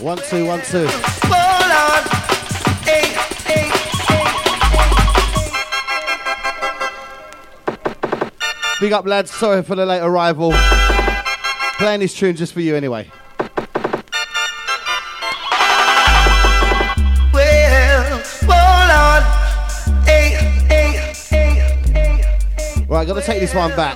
1 2 1 2. Hold on. Hey, hey, hey. Big up, lads. Sorry for the late arrival. Playing this tune just for you anyway. Well, hold on. Hey, hey, hey, hey. Right, gotta take this one back.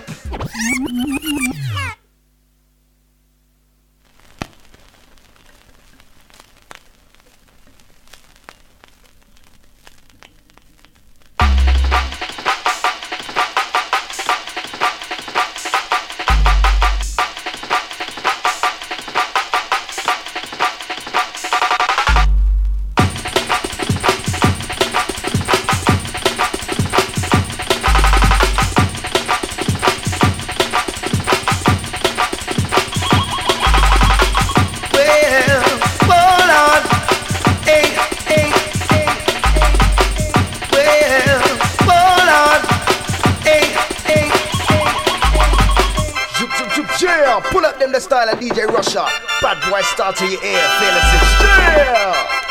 Style of DJ Russia, bad boy start to your ear, feel it, yeah.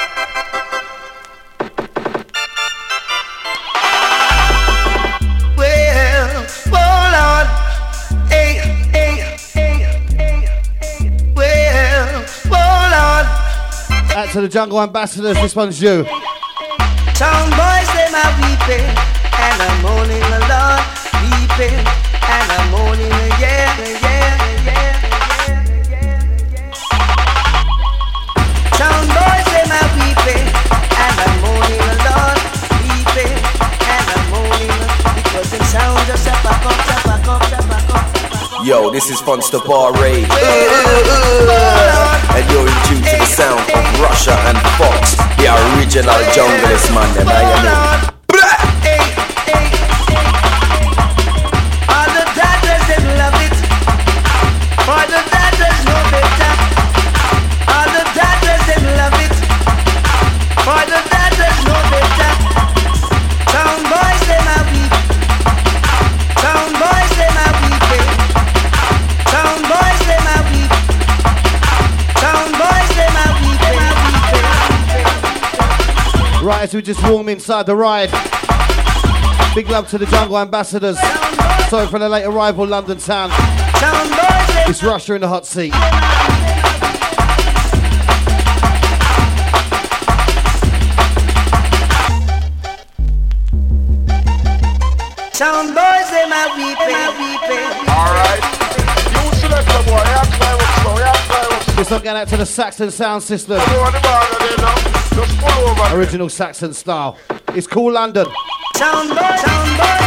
Well, hold on, hey, hey, hey, hey. Well, hold on. Out to the Jungle Ambassadors, this one's you. Town boys, they my weeping, and I'm mourning the Lord, weeping, and I'm mourning the yeah. Town boys, they my weeping, and I'm mourning the Lord, weeping, and I'm mourning because them sound just a pack up. Yo, this is Funster Bar Rage, and you're in tune to the sound of Russia and Fox, the original junglist man, them I know. All the daughters, them love it, for the daughters know better. All the daughters, them love it, for the daughters know better. Town boys, them a weep, town boys, them a weeping, town boys, them a weep, town boys, them a weeping. Right, as we just warm inside the ride. Big love to the Jungle Ambassadors. Sorry for the late arrival, London town. It's Russia in the hot seat. Sound boys, they my weeping. Alright. You select the boy, yeah, climb up slow, yeah, climb up slow. This one going out to the Saxon sound system. Everyone the bar, they know. Just pull over. Original Saxon style. It's Cool London. Sound boy, sound boy.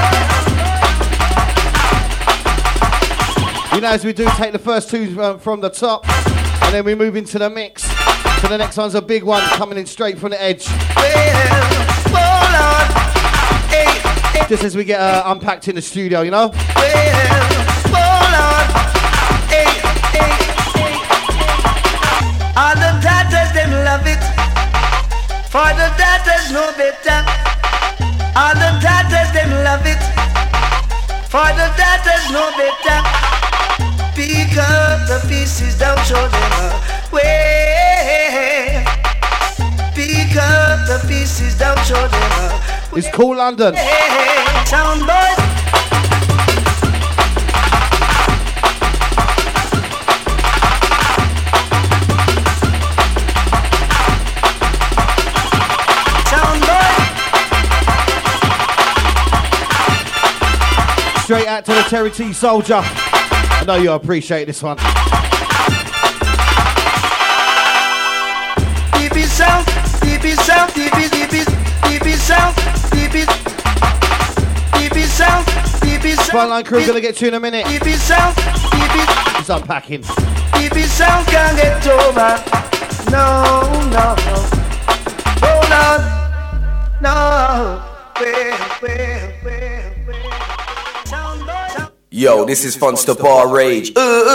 You know, as we do, take the first two from the top, and then we move into the mix. So the next one's a big one coming in straight from the edge. Just as we get unpacked in the studio, you know? All the daughters, them love it, for the daughters know better. All the daughters, them love it, for the daughters know better. Pick up the pieces, don't show them away. Pick up the pieces, don't show them away. It's Cool London. Sound boys. Straight out to the Terry T Soldier. I know you'll appreciate this one. DB sound, DB sound, DB sound, DB sound, DB sound. Frontline crew gonna get to you in a minute. DB sound, DB. It's unpacking. DB sound can't get over. No. Hold on. No. Where. Yo, this is Funster Bar Rage,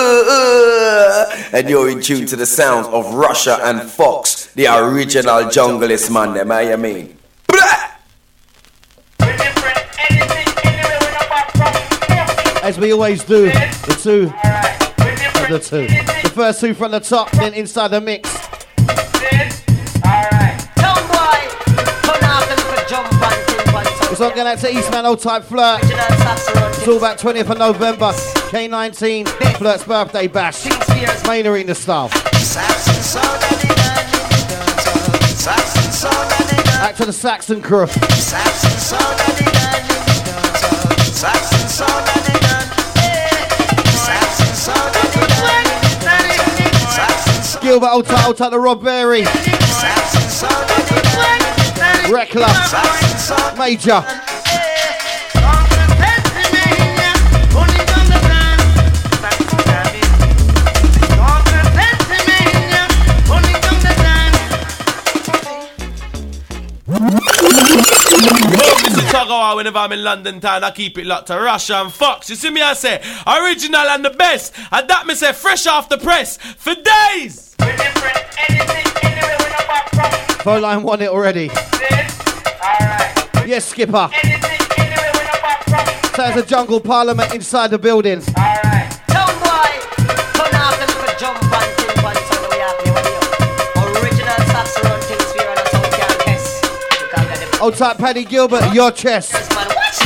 and you're in tune to the sounds of Russia and Fox, the original junglist man, them I mean. As we always do, the two. The first two from the top, then inside the mix. It's all going out to Eastman, Old Type Flirt. It's all about 20th of November. K19, Flirt's birthday bash. Main arena style. Back to the Saxon crew. Gilbert, Old Type, the Rob Berry. Reckler, Major. Whenever I'm in London town, I keep it locked to Russia and Fox. You see me, I say original and the best. And that me say fresh off the press for days. Phone line won it already. Yes, Skipper. Sounds of Jungle Parliament inside the building. Alright. Town boy, turn off them for jump and think on so we have to you. Original sax around things we run a sound can't test. Old Type Paddy Gilbert, your chest. Yes, man, watch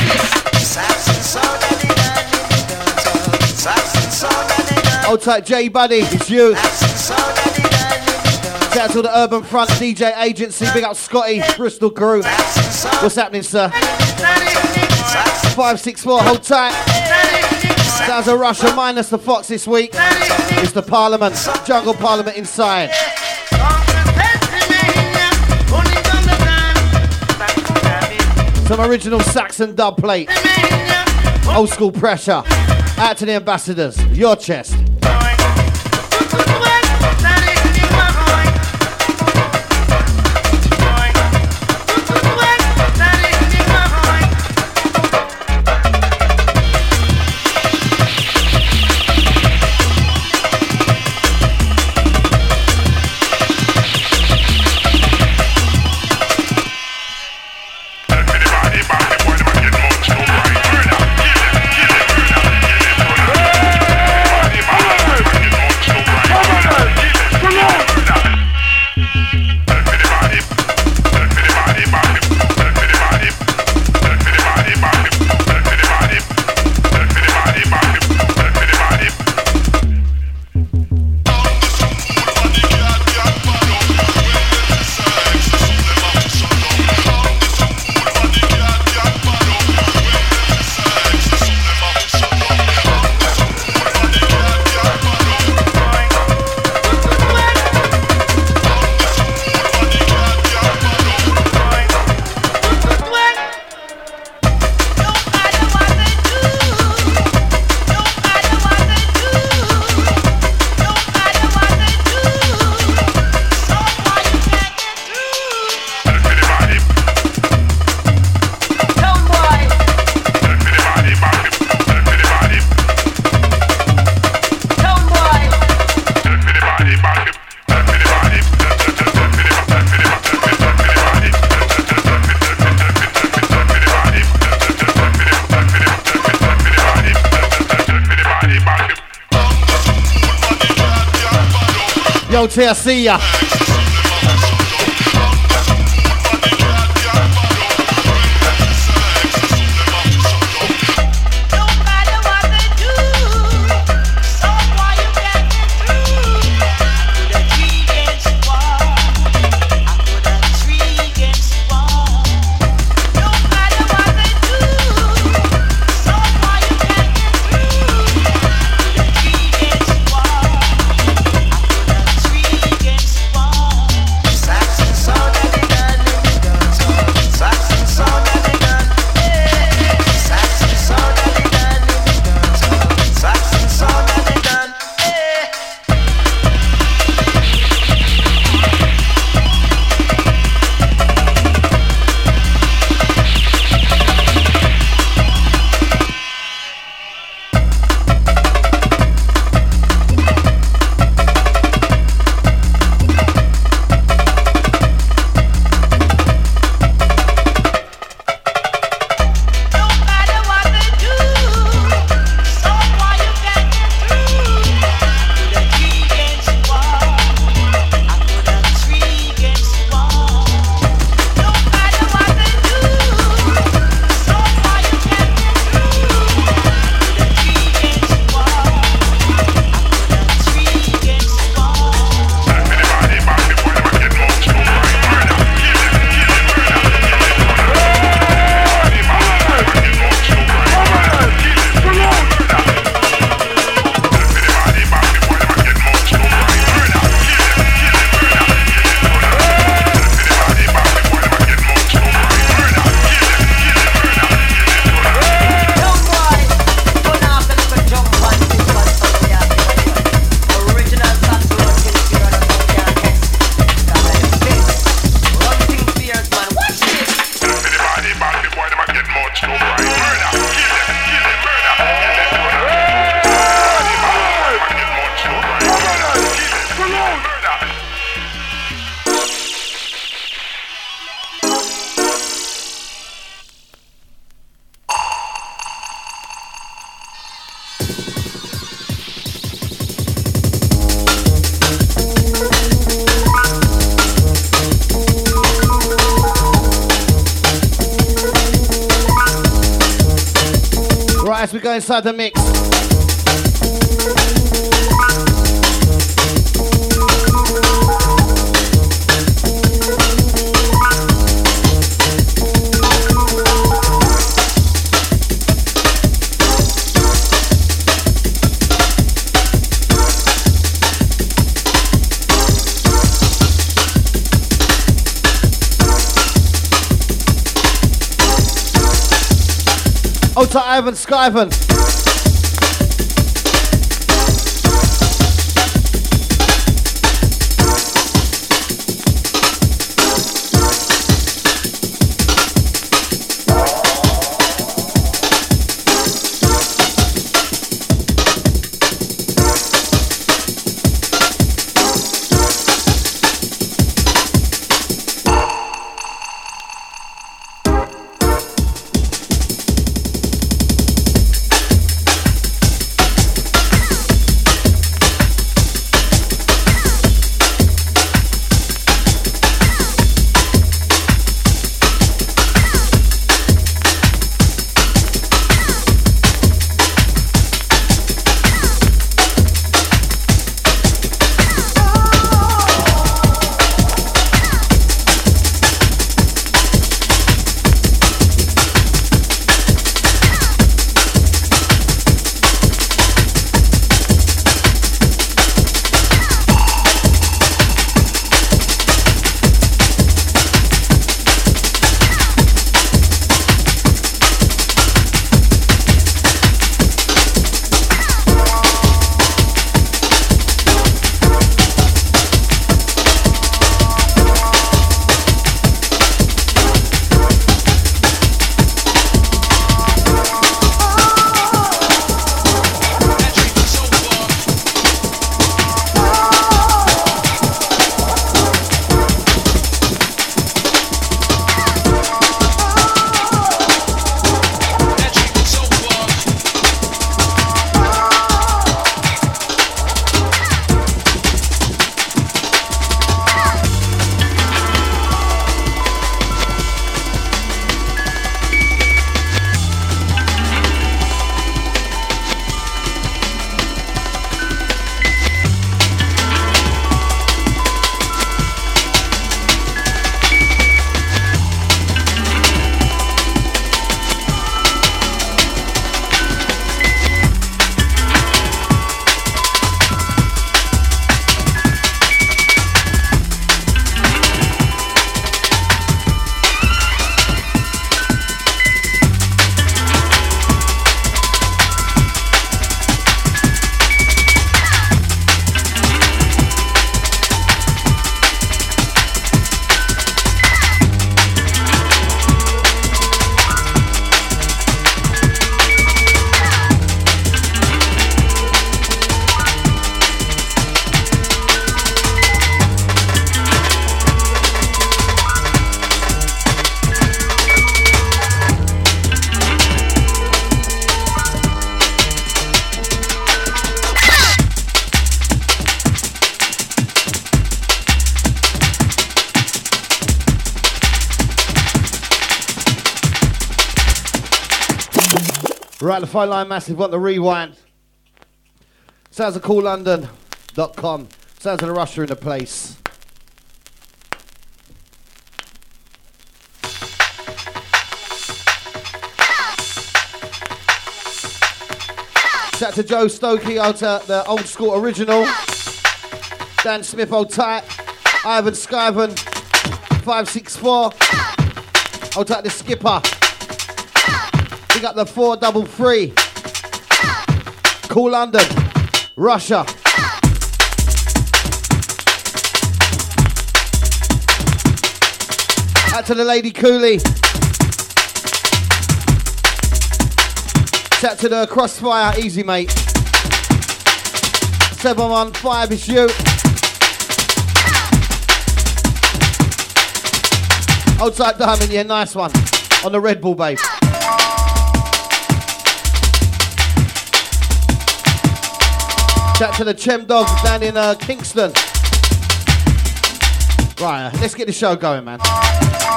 this. Old Type J Buddy, it's you. Shout out to the Urban Front DJ Agency. Big up Scotty, Bristol crew. What's happening, sir? 564, hold tight. Sounds of Russia minus the Fox this week. It's the Parliament, Jungle Parliament inside. Some original Saxon dub plate. Old school pressure. Out to the ambassadors, your chest. Yo, T, I see ya. go inside the mix. Out to Ivan Skyven. Right, the phone line massive, want the rewind. Sounds of CoolLondon.com. Sounds of the Russia in the place. Shout to Joe Stokey, out to the old school original. Dan Smith, old tight. Ivan Skyven, 564. Out to the skipper. We got the 433. Cool London, Russia. Out to the Lady Cooley. Shout to the Crossfire, easy mate. 715 is you. Outside Diamond, yeah, nice one. On the Red Bull, babe. Shout to the Chem Dogs down in Kingston. Right, let's get the show going, man.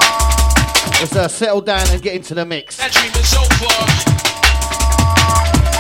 Let's settle down and get into the mix. That dream is over.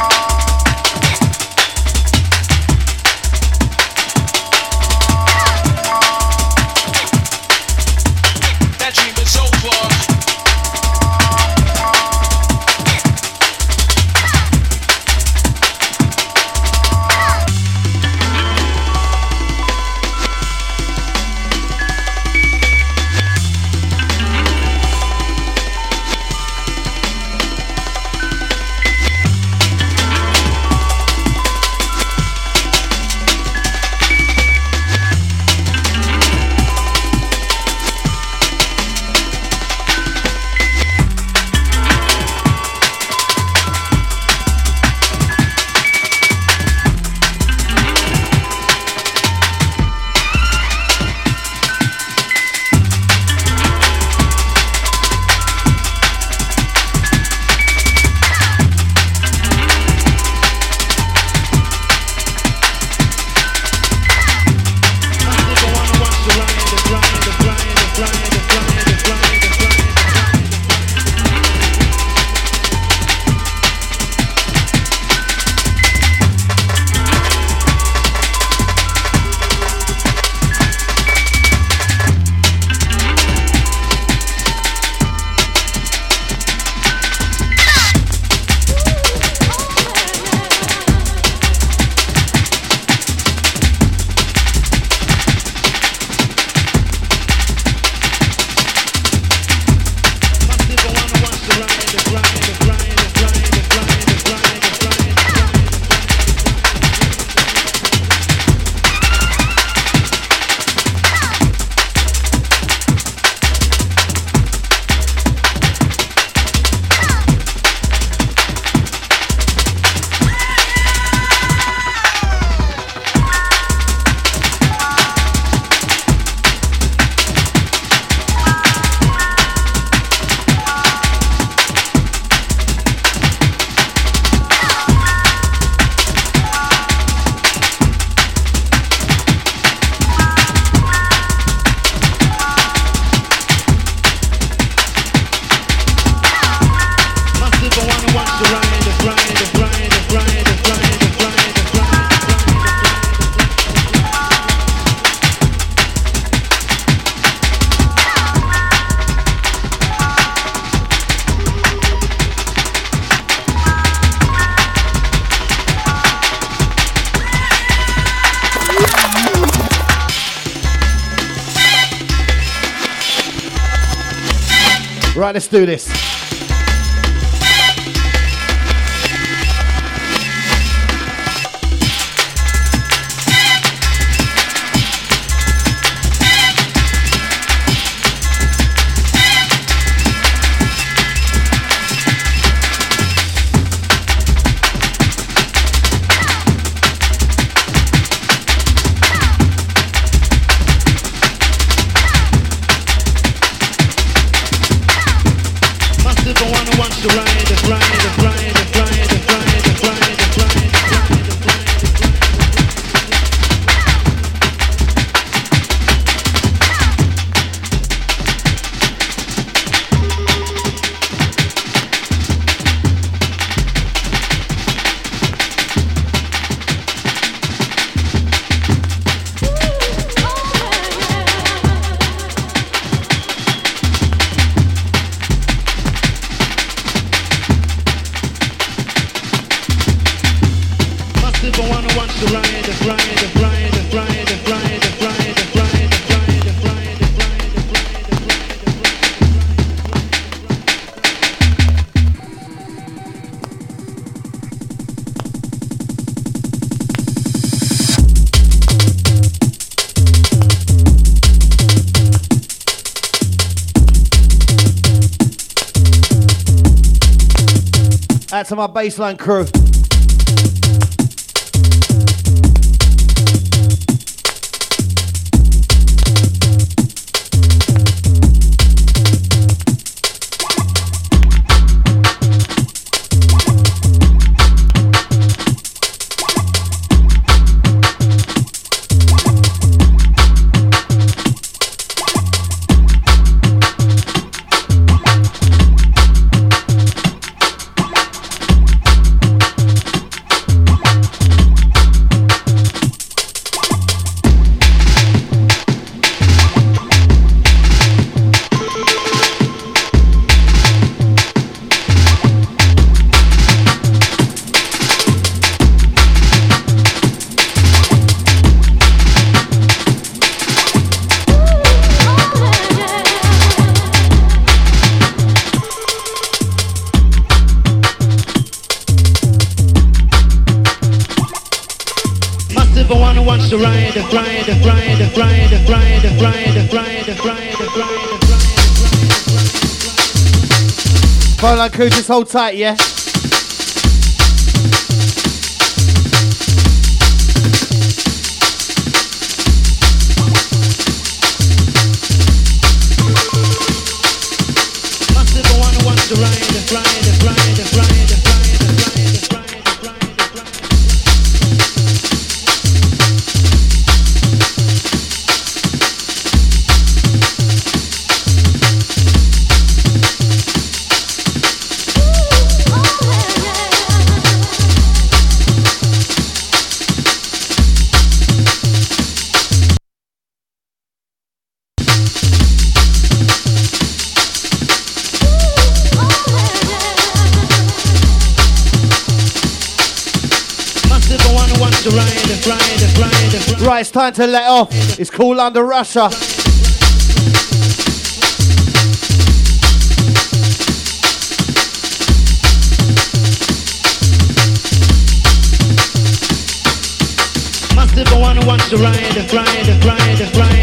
Right, let's do this. Out to my baseline crew. Phone line crew, just hold tight, yeah? Right, it's time to let off. It's Cool Under Russia. Massive one who wants to ride.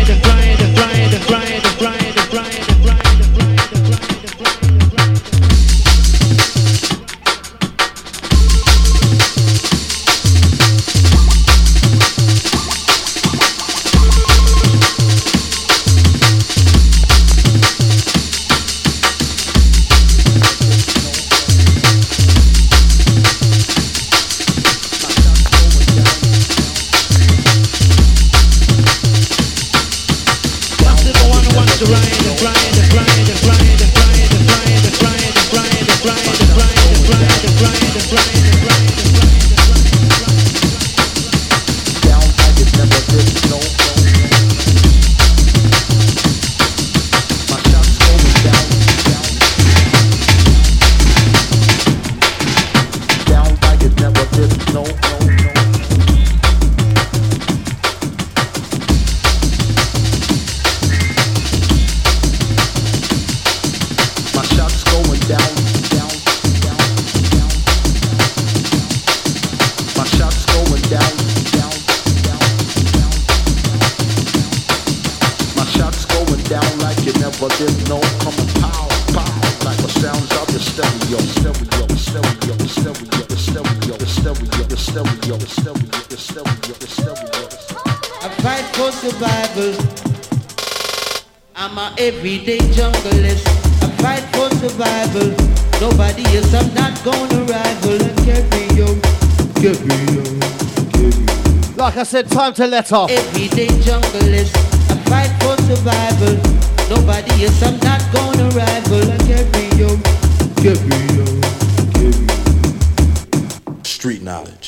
never did know. Coming pow, pow, like the sounds of your stereo, stereo, stereo, stereo, stereo, stereo, stereo, stereo, stereo, stereo. I fight for survival. I'm a everyday junglist. I fight for survival. Nobody else, I'm not gonna rival and carry on, carry on, carry on. Like I said, time to let off. Everyday junglist. I fight for survival. Nobody else, I'm not gonna rival and carry on, carry on, carry on. Street knowledge.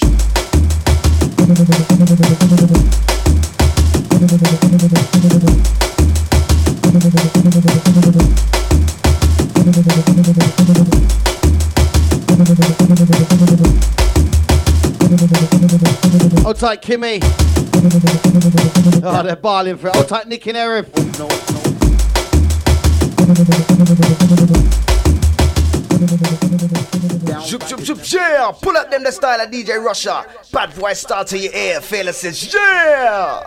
Hold tight, Kimmy. Oh, they're barling for it. Hold tight, Nick and Eric. No, Zoop, zoop, zoop, yeah! Pull up them the style of DJ Russia. Bad voice start to your ear, fearlesses, yeah!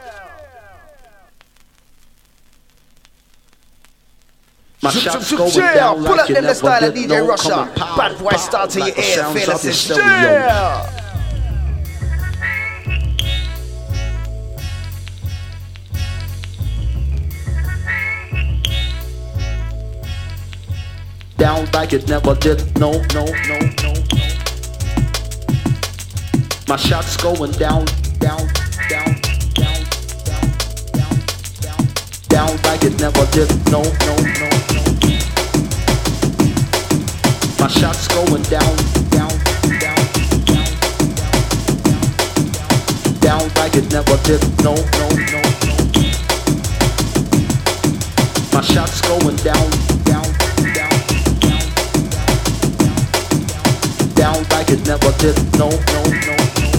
my Zoop, shots zoop, going zoop, yeah! down Pull like up you them the never style of did DJ know. Russia. Coming pow, Bad voice start to like your the ear, sounds of your fearlesses, stereo. yeah! Down like it never did, no, no, no, no, no. My shots going down, down, down, down, down, down, down, down like it never did, no, no, no, no. My shots going down, down, down, down, down, down, down like it never did, no, no, no, no. My shots going down, down, down. Down like it never did, no, no, no, no.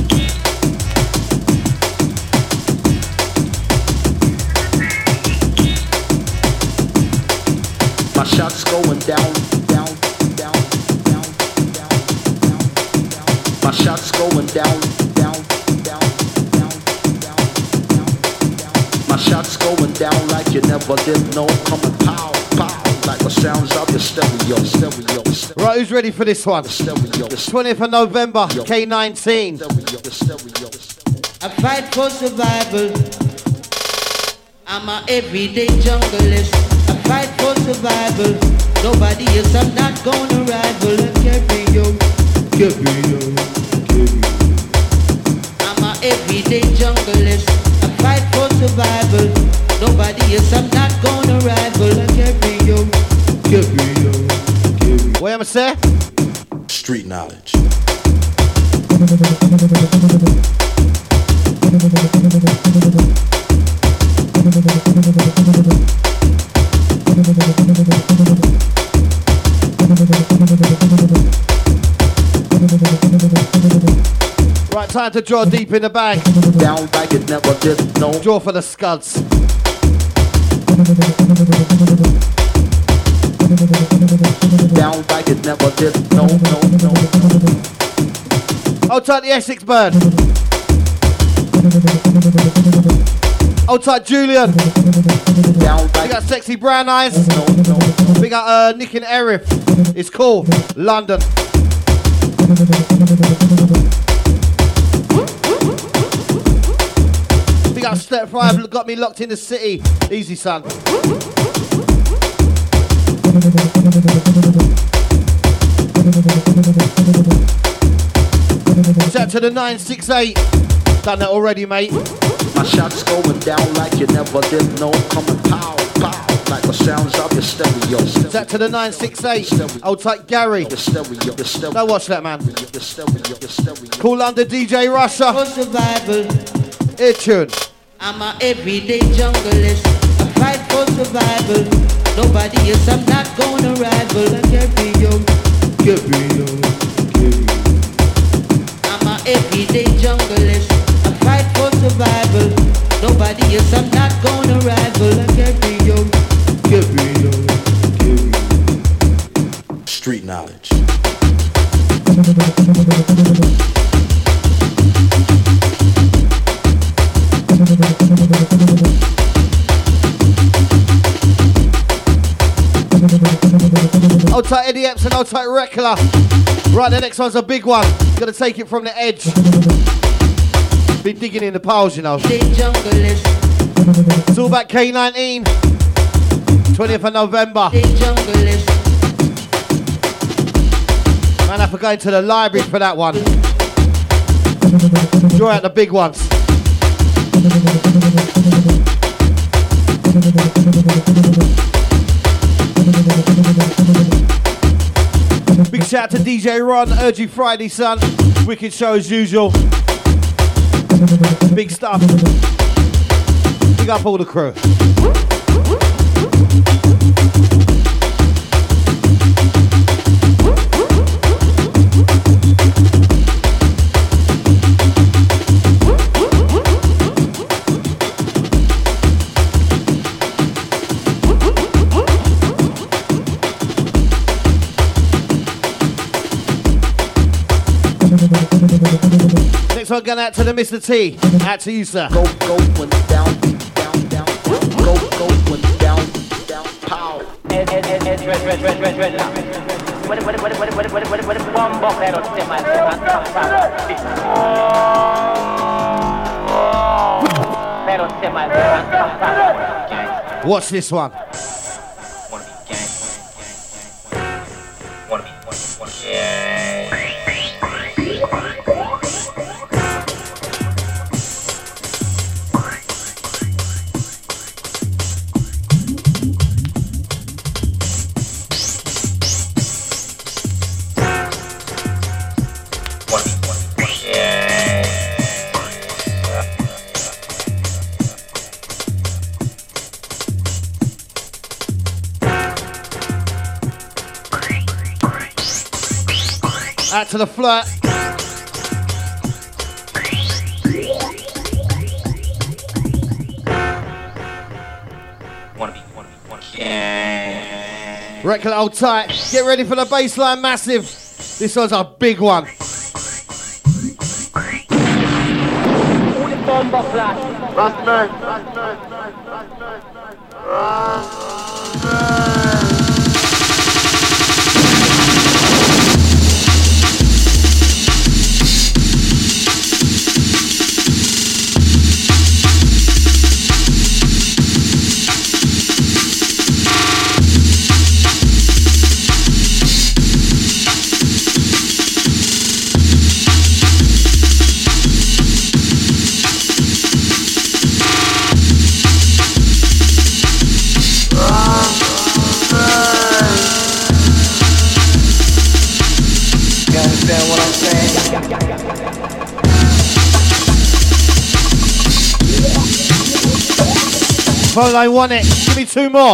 My shots going down, down, down, down, down, down, down. My shots going down, down, down, down, down, down, down. My shots going down like you never did, no. Coming pow, pow, like the sounds of your stereo, stereo, stereo. Right, who's ready for this one? Stereo, 20th of November, K19. I fight for survival. I'm a everyday junglist. I fight for survival. Nobody else, I'm not gonna rival and carry on, carry on, carry on. I'm a everyday junglist. I fight for survival. Nobody else, I'm not gonna rival and carry on, carry on, carry on. What am I say? Street knowledge. Right, time to draw deep in the bag. Down like it never did, no. Draw for the scuds. Down like it never did, no, no, no. Hold tight, the Essex bird. Hold tight, Julian. Down We like got sexy brown eyes. no, no. We got Nick and Eric. It's cool. London. We got Step 5. Got me locked in the city. Easy, son. Shout to the 968. Done that already, mate. My shots going down like you never did, no. Coming pow, pow, like the sounds of your stereo. Shout to the 968. Hold tight, Gary. Your stereo, your stereo. Now watch that, man. Your stereo, your stereo. Call under DJ Russia. For survival. Ear tune. I'm a everyday junglist. I fight for survival. Nobody else, I'm not gonna rival and carry on, carry on, carry on. I'm a everyday junglist. I fight for survival. Nobody else, I'm not gonna rival and carry on, carry on, carry on. Street knowledge. Old tight Eddie Epson, old tight Rekla. Right, the next one's a big one. Gonna take it from the edge. Been digging in the piles, you know. It's all about K19. 20th of November. Man, I have to go into the library for that one. Draw out the big ones. Big shout out to DJ Ron, Urgy Friday, son. Wicked show as usual. Big stuff. Big up all the crew. Next one going out to the Mr. T. Out to you, sir. Go when down, down, down. Go when down, down. Pow. Watch this one. Out to the flirt. Reckon hold tight. Get ready for the baseline massive. This one's a big one. Phone line want it. Give me two more.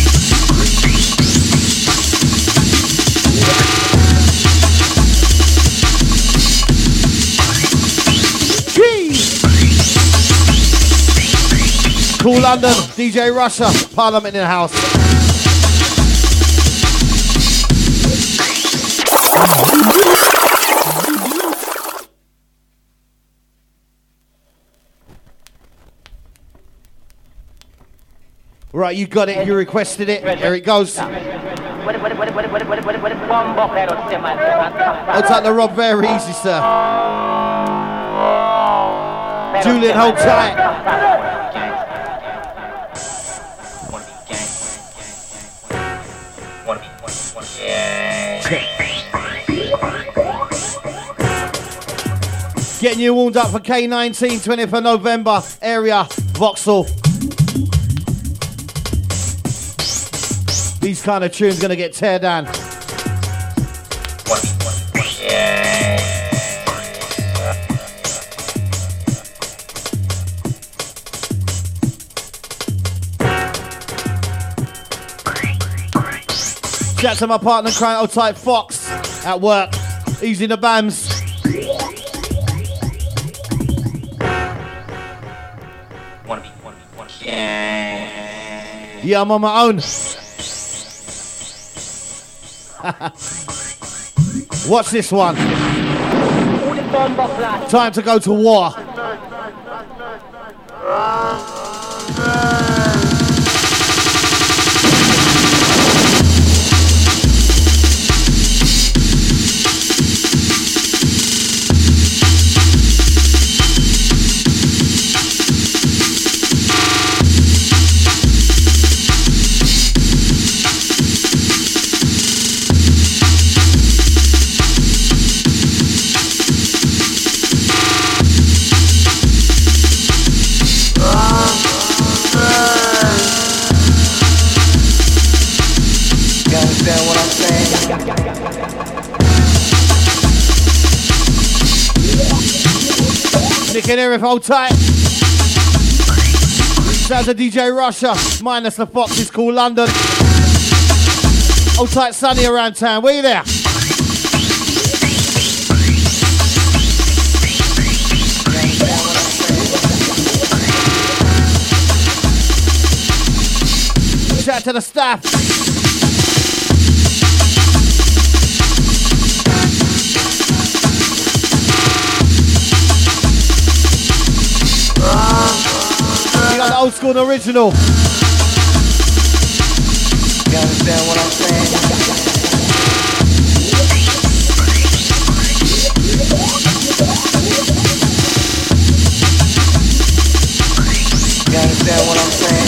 Cool London, DJ Russia, Parliament in the house. Right, you got it, you requested it. There it goes. I'll take the Rob very easy, sir. Julian, hold tight. Getting you warmed up for K19, 20th of November, area, Vauxhall. These kind of tunes gonna get tear down. Shout to my partner, crying old type Fox at work. Easy the bams. Yeah, I'm on my own. Watch this one. Time to go to war. can hear it, hold tight. Sounds of DJ Russia, minus the Fox, it's called London. Hold tight, sunny around town. Where you there? Shout out to the staff. You got the old school and original. You understand what I'm saying? You understand what I'm saying?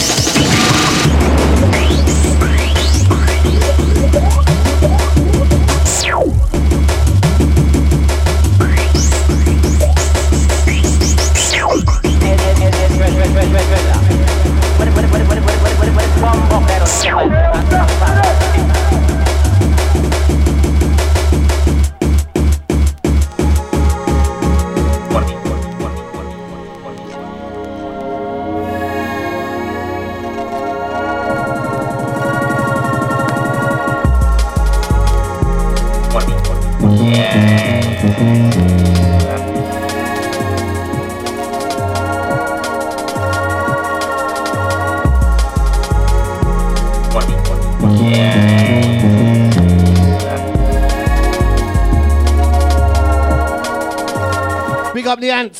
Big up the ants.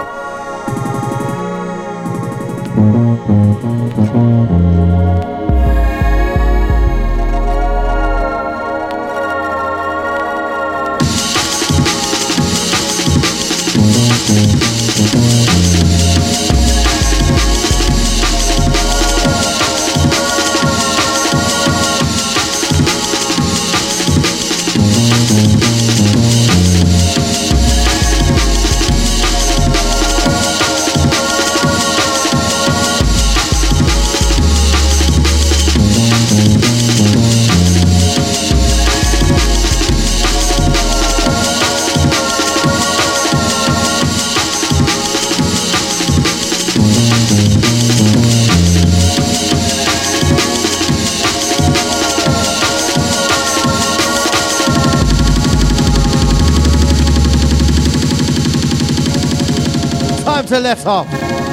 To let off.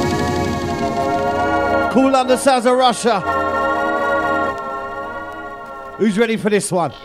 Cool London sounds of Russia. Who's ready for this one?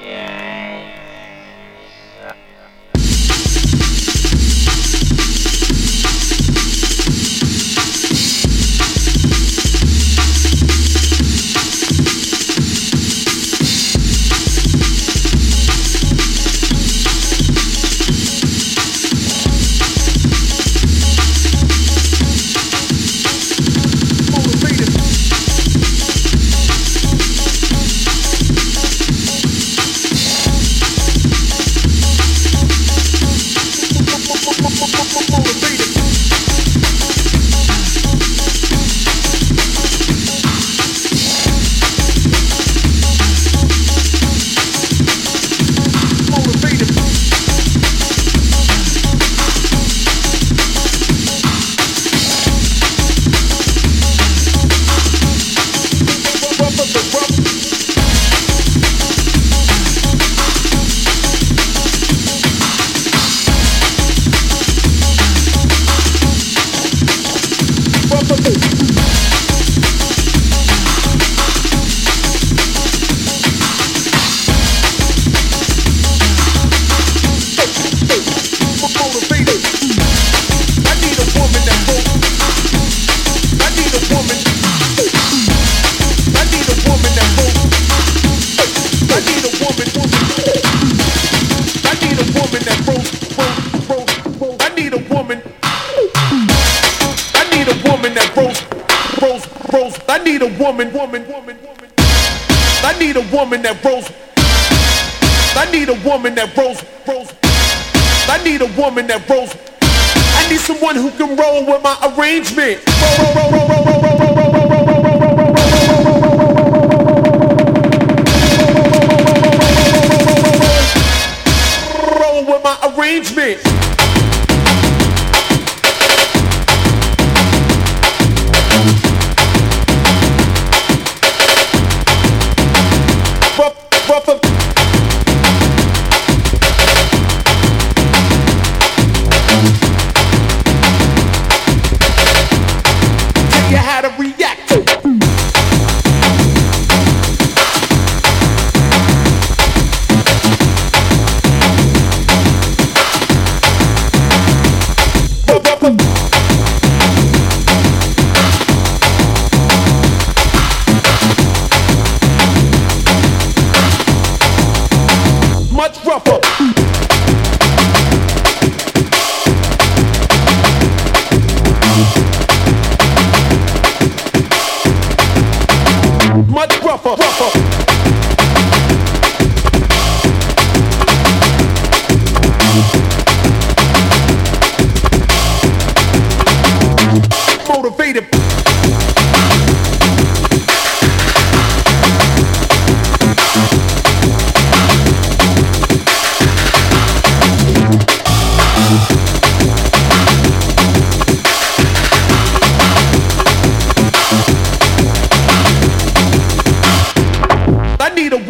I need a woman that rolls. I need a woman that rolls. I need a woman that rolls. I need someone who can roll with my arrangement. Roll with my arrangement.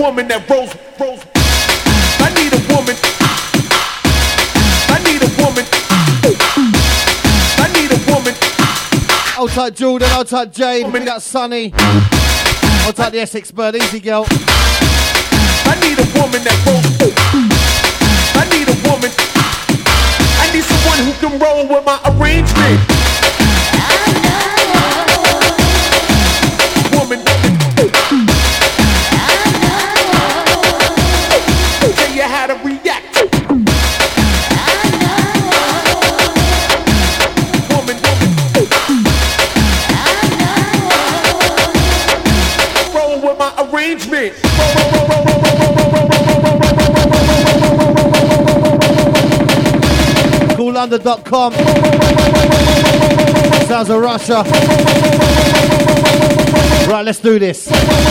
woman that rolls. I need a woman. I need a woman. I need a woman. Old type Jordan, old type Jane, we got Sunny. Old type the Essex Bird, easy girl. I need a woman that rolls. I need a woman. I need someone who can roll with my arrangement. Woman. Tell you how to react. Woman. Roll with my arrangement. CoolLondon.com. Sounds of Russia. Right, let's do this.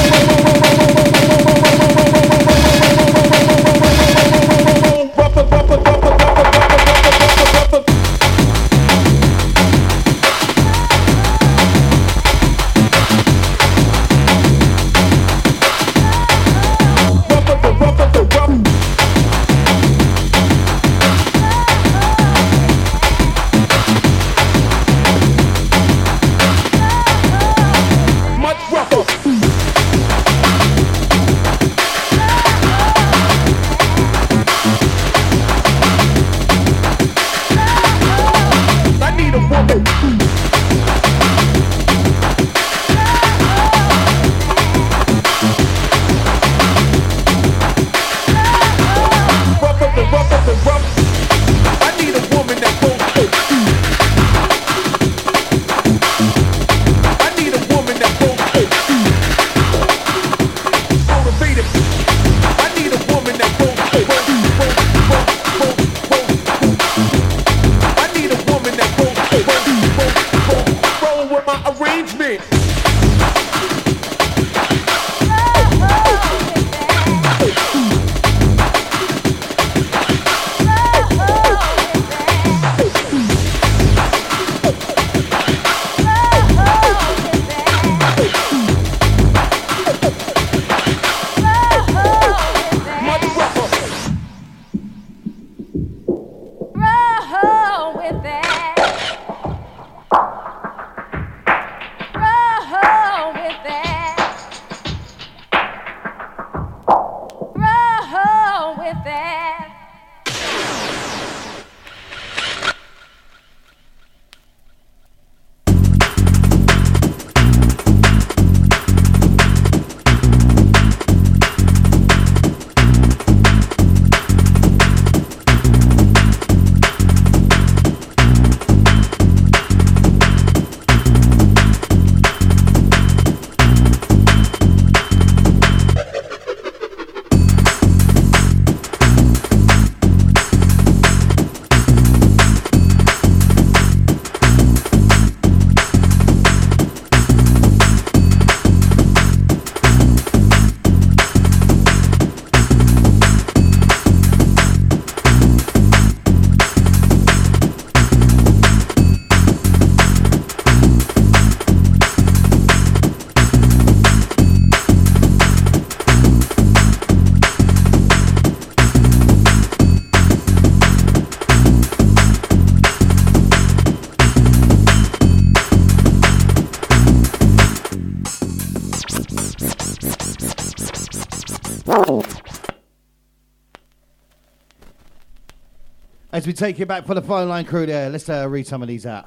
As we take you back for the phone line crew there, let's read some of these out.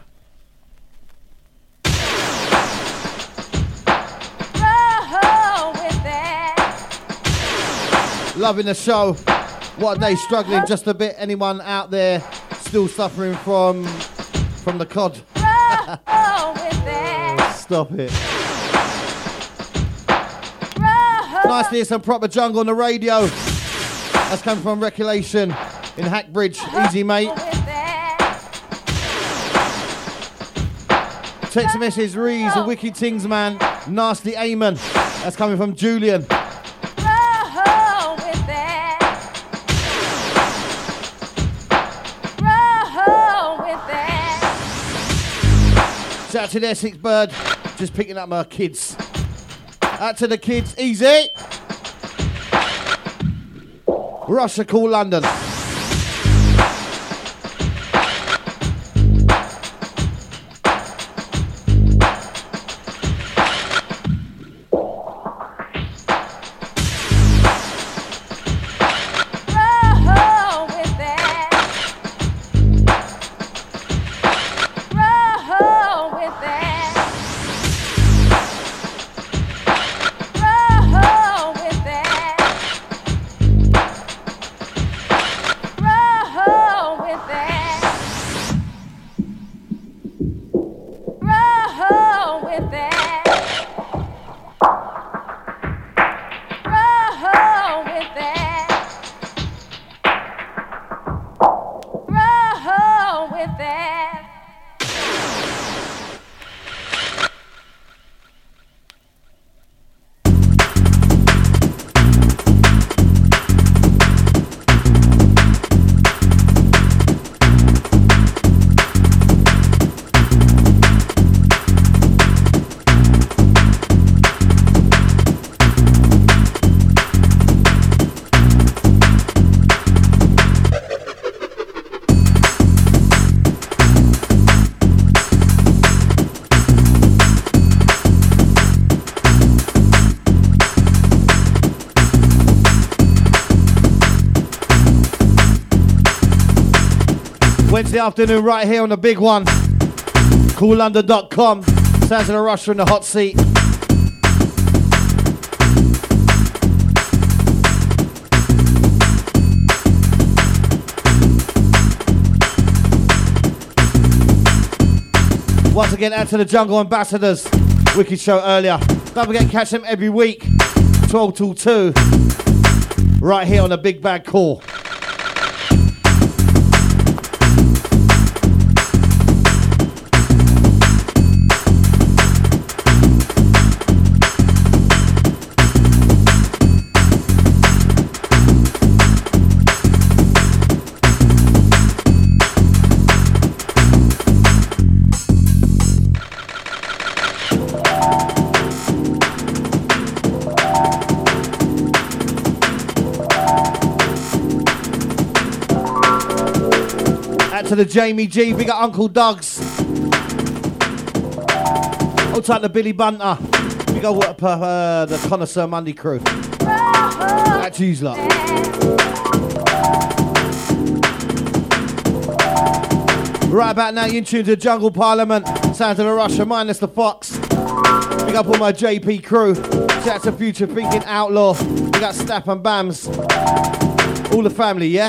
Loving the show. What a day, struggling just a bit. Anyone out there still suffering from the cod? Stop it. Nice to hear some proper jungle on the radio. That's coming from Reculation in Hackbridge. Easy, mate. Text message reads, the wicked things, man. Nasty Amen. That's coming from Julian. Shout out to the Essex Bird. Just picking up my kids. Out to the kids. Easy. Russia, Cool London. Wednesday afternoon right here on the big one. CoolLondon.com. Sounds of the Russia in the hot seat. Once again, out to the Jungle Ambassadors. Wicked show earlier. Don't forget to catch them every week, 12 till 2. Right here on the Big Bad Call. To the Jamie G, big up Uncle Doug's. Hold tight to Billy Bunter. Big up the Connoisseur Monday crew. That's you lot. Right about now, you're in tune to Jungle Parliament. Sounds of the Russia, minus the Fox. Big up all my JP crew. Shout out to Future Thinking Outlaw. Big up Stapp and Bams. All the family, yeah?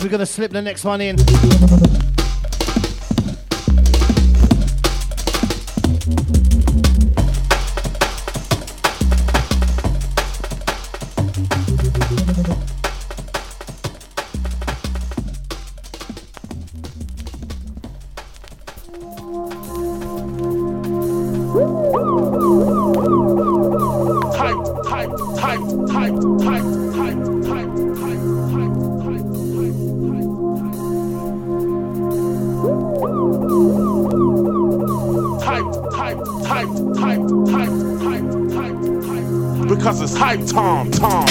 we're gonna slip the next one in. Because it's hype time, time.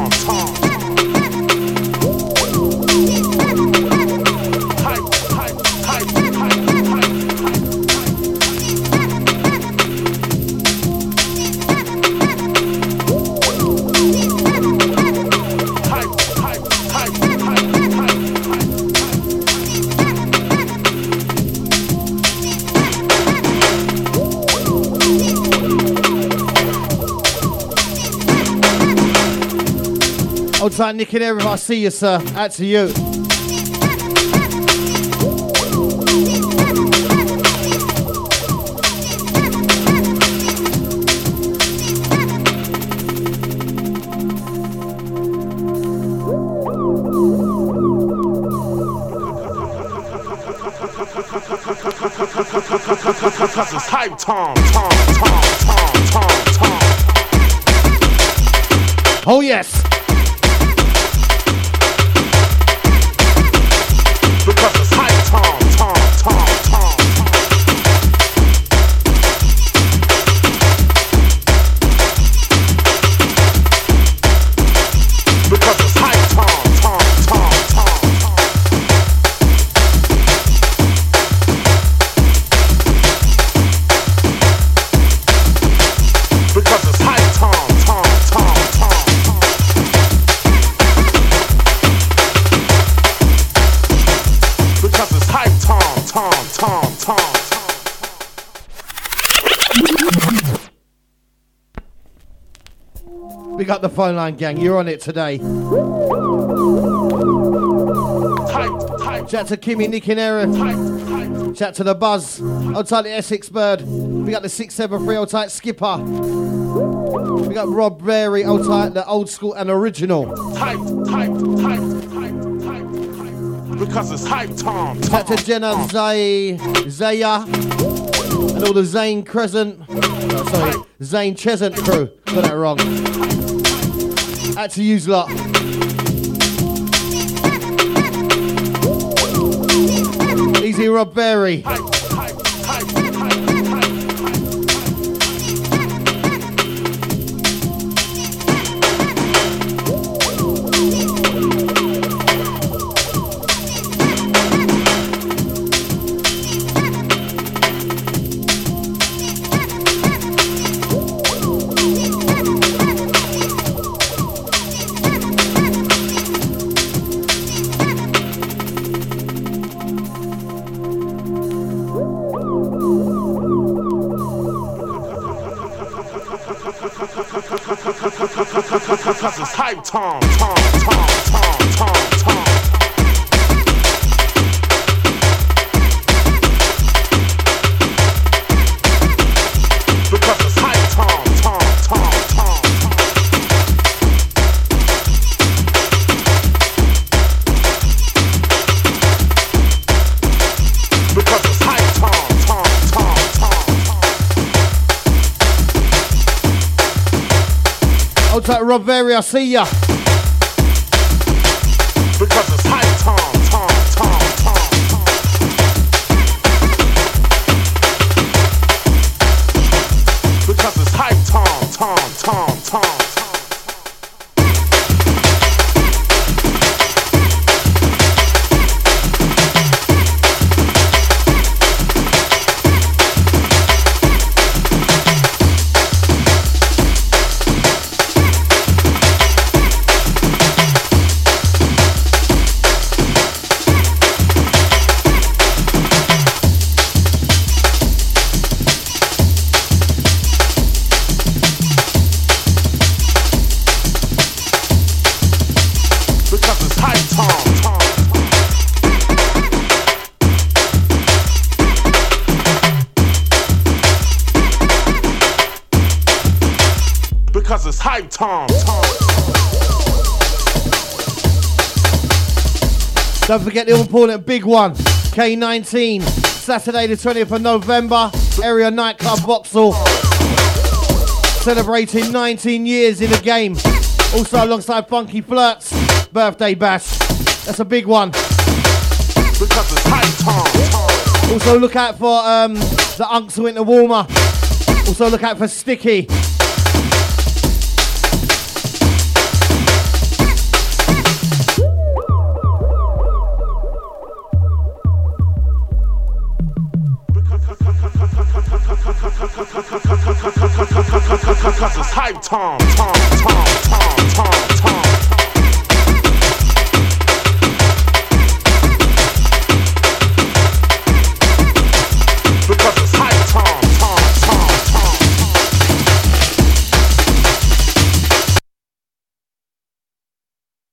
Old time Nick and Eric, I see you, sir. Out to you. Because it's hype time. Oh yes. Because it's hype time. Because it's hype time. Because it's hype time. Because it's hype time. Big up the phone line, gang. You're on it today. Hype. Shout to Kimmy, Nick and Eric. Shout to the Buzz. Old tight the Essex Bird. We got the 673 old tight Skipper. We got Rob Berry, old tight the old school and original. Hype. Because it's hype time. Shout to Jenna, Zaya, and all the Zane Crescent. Oh, sorry, Zane Chesant crew. Got that wrong. Out to use lot. Easy Rob Berry. Because it's hype time. Because it's hype time. Because it's hype time. Old tight Rob Berry, I see ya. Because it's hype time. Because it's hype time. it's hype time. Don't forget the all-important big one, K19, Saturday the 20th of November, Area Nightclub Vauxhall, celebrating 19 years in the game. Also alongside Funky Flirts, birthday bash. That's a big one. Because it's hype time. Also look out for the Unks Winter Warmer. Also look out for Sticky. Because it's hype time.